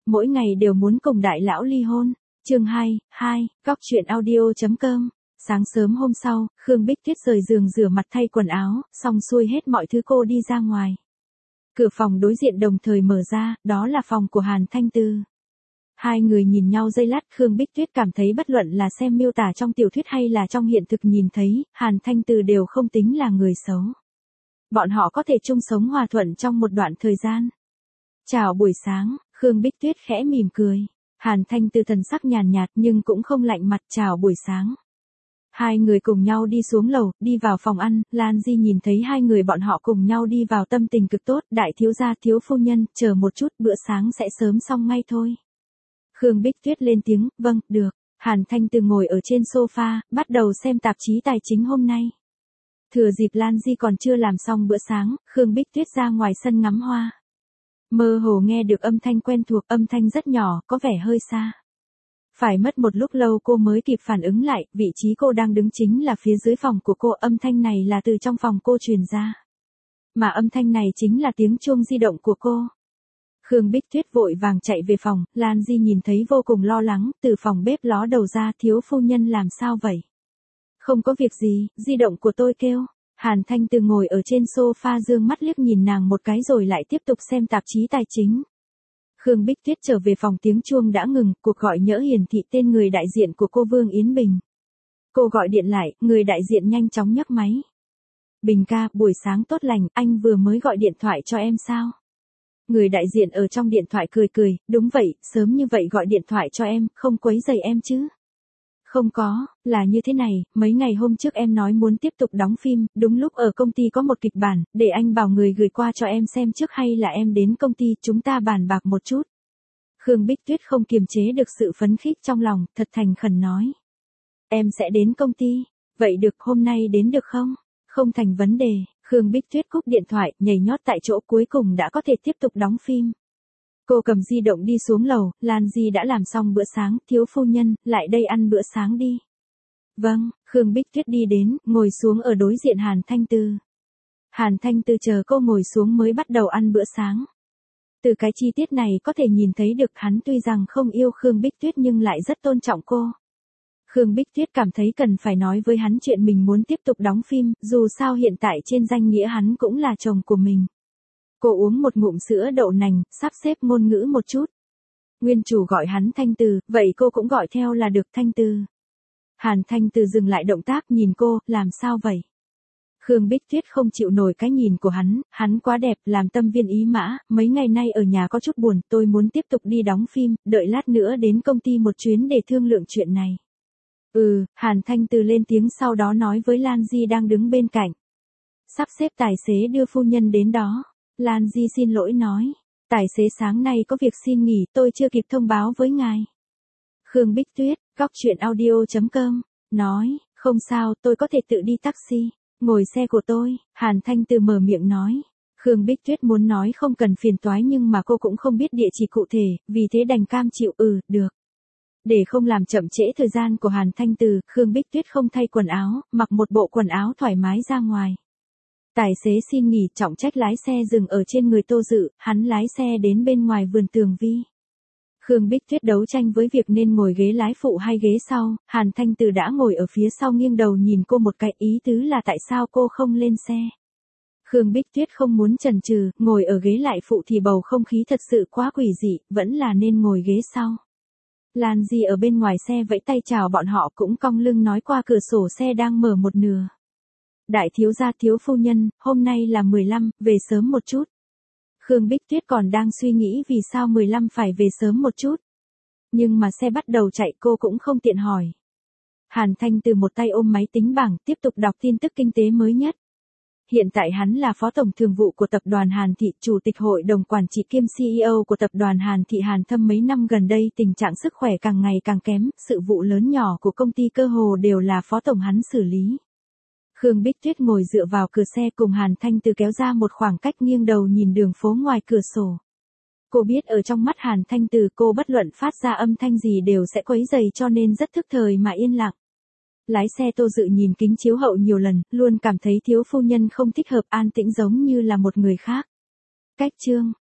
mỗi ngày đều muốn cùng đại lão ly hôn. Chương 2, Cóc truyện audio.com. Sáng sớm hôm sau, Khương Bích Tuyết rời giường rửa mặt thay quần áo, xong xuôi hết mọi thứ cô đi ra ngoài. Cửa phòng đối diện đồng thời mở ra, đó là phòng của Hàn Thanh Từ. Hai người nhìn nhau giây lát, Khương Bích Tuyết cảm thấy bất luận là xem miêu tả trong tiểu thuyết hay là trong hiện thực nhìn thấy, Hàn Thanh Từ đều không tính là người xấu. Bọn họ có thể chung sống hòa thuận trong một đoạn thời gian. Chào buổi sáng, Khương Bích Tuyết khẽ mỉm cười. Hàn Thanh Từ thần sắc nhàn nhạt nhưng cũng không lạnh mặt, chào buổi sáng. Hai người cùng nhau đi xuống lầu, đi vào phòng ăn, Lan Di nhìn thấy hai người bọn họ cùng nhau đi vào tâm tình cực tốt, đại thiếu gia thiếu phu nhân, chờ một chút, bữa sáng sẽ sớm xong ngay thôi. Khương Bích Tuyết lên tiếng, vâng, được. Hàn Thanh Từ ngồi ở trên sofa, bắt đầu xem tạp chí tài chính hôm nay. Thừa dịp Lan Di còn chưa làm xong bữa sáng, Khương Bích Tuyết ra ngoài sân ngắm hoa. Mơ hồ nghe được âm thanh quen thuộc, âm thanh rất nhỏ, có vẻ hơi xa. Phải mất một lúc lâu cô mới kịp phản ứng lại, vị trí cô đang đứng chính là phía dưới phòng của cô, âm thanh này là từ trong phòng cô truyền ra. Mà âm thanh này chính là tiếng chuông di động của cô. Khương Bích Tuyết vội vàng chạy về phòng, Lan Di nhìn thấy vô cùng lo lắng, từ phòng bếp ló đầu ra, thiếu phu nhân làm sao vậy? Không có việc gì, di động của tôi kêu. Hàn Thanh Từ ngồi ở trên sofa dương mắt liếc nhìn nàng một cái rồi lại tiếp tục xem tạp chí tài chính. Khương Bích Tuyết trở về phòng, tiếng chuông đã ngừng, cuộc gọi nhỡ hiển thị tên người đại diện của cô Vương Yến Bình. Cô gọi điện lại, người đại diện nhanh chóng nhấc máy. Bình ca, buổi sáng tốt lành, anh vừa mới gọi điện thoại cho em sao? Người đại diện ở trong điện thoại cười cười, đúng vậy, sớm như vậy gọi điện thoại cho em, không quấy rầy em chứ? Không có, là như thế này, mấy ngày hôm trước em nói muốn tiếp tục đóng phim, đúng lúc ở công ty có một kịch bản, để anh bảo người gửi qua cho em xem trước hay là em đến công ty chúng ta bàn bạc một chút. Khương Bích Tuyết không kiềm chế được sự phấn khích trong lòng, thật thành khẩn nói. Em sẽ đến công ty, vậy được, hôm nay đến được không? Không thành vấn đề. Khương Bích Tuyết cúp điện thoại, nhảy nhót tại chỗ, cuối cùng đã có thể tiếp tục đóng phim. Cô cầm di động đi xuống lầu, Lan Di đã làm xong bữa sáng, thiếu phu nhân, lại đây ăn bữa sáng đi. Vâng, Khương Bích Tuyết đi đến, ngồi xuống ở đối diện Hàn Thanh Từ. Hàn Thanh Từ chờ cô ngồi xuống mới bắt đầu ăn bữa sáng. Từ cái chi tiết này có thể nhìn thấy được hắn tuy rằng không yêu Khương Bích Tuyết nhưng lại rất tôn trọng cô. Khương Bích Tuyết cảm thấy cần phải nói với hắn chuyện mình muốn tiếp tục đóng phim, dù sao hiện tại trên danh nghĩa hắn cũng là chồng của mình. Cô uống một ngụm sữa đậu nành, sắp xếp ngôn ngữ một chút. Nguyên chủ gọi hắn Thanh Từ, vậy cô cũng gọi theo là được, Thanh Từ. Hàn Thanh Từ dừng lại động tác nhìn cô, làm sao vậy? Khương Bích Tuyết không chịu nổi cái nhìn của hắn quá đẹp, làm tâm viên ý mã, mấy ngày nay ở nhà có chút buồn, tôi muốn tiếp tục đi đóng phim, đợi lát nữa đến công ty một chuyến để thương lượng chuyện này. Hàn Thanh Từ lên tiếng sau đó nói với Lan Di đang đứng bên cạnh. Sắp xếp tài xế đưa phu nhân đến đó. Lan Di xin lỗi nói. Tài xế sáng nay có việc xin nghỉ, tôi chưa kịp thông báo với ngài. Khương Bích Tuyết, Cóc truyện audio.com, nói, không sao, tôi có thể tự đi taxi, ngồi xe của tôi. Hàn Thanh Từ mở miệng nói. Khương Bích Tuyết muốn nói không cần phiền toái nhưng mà cô cũng không biết địa chỉ cụ thể, vì thế đành cam chịu, được. Để không làm chậm trễ thời gian của Hàn Thanh Từ, Khương Bích Tuyết không thay quần áo, mặc một bộ quần áo thoải mái ra ngoài. Tài xế xin nghỉ, trọng trách lái xe dừng ở trên người Tô Dự, hắn lái xe đến bên ngoài vườn Tường Vi. Khương Bích Tuyết đấu tranh với việc nên ngồi ghế lái phụ hay ghế sau, Hàn Thanh Từ đã ngồi ở phía sau nghiêng đầu nhìn cô một cái, ý tứ là tại sao cô không lên xe. Khương Bích Tuyết không muốn chần chừ, ngồi ở ghế lại phụ thì bầu không khí thật sự quá quỷ dị, vẫn là nên ngồi ghế sau. Lan Di ở bên ngoài xe vẫy tay chào bọn họ, cũng cong lưng nói qua cửa sổ xe đang mở một nửa. Đại thiếu gia thiếu phu nhân, hôm nay là 15, về sớm một chút. Khương Bích Tuyết còn đang suy nghĩ vì sao 15 phải về sớm một chút. Nhưng mà xe bắt đầu chạy, cô cũng không tiện hỏi. Hàn Thanh Từ một tay ôm máy tính bảng, tiếp tục đọc tin tức kinh tế mới nhất. Hiện tại hắn là phó tổng thường vụ của tập đoàn Hàn Thị, chủ tịch hội đồng quản trị kiêm CEO của tập đoàn Hàn Thị Hàn Thâm. Mấy năm gần đây tình trạng sức khỏe càng ngày càng kém, sự vụ lớn nhỏ của công ty cơ hồ đều là phó tổng hắn xử lý. Khương Bích Tuyết ngồi dựa vào cửa xe cùng Hàn Thanh Từ kéo ra một khoảng cách, nghiêng đầu nhìn đường phố ngoài cửa sổ. Cô biết ở trong mắt Hàn Thanh Từ cô bất luận phát ra âm thanh gì đều sẽ quấy rầy cho nên rất thức thời mà yên lặng. Lái xe Tô Dự nhìn kính chiếu hậu nhiều lần, luôn cảm thấy thiếu phu nhân không thích hợp, an tĩnh giống như là một người khác. Cách chương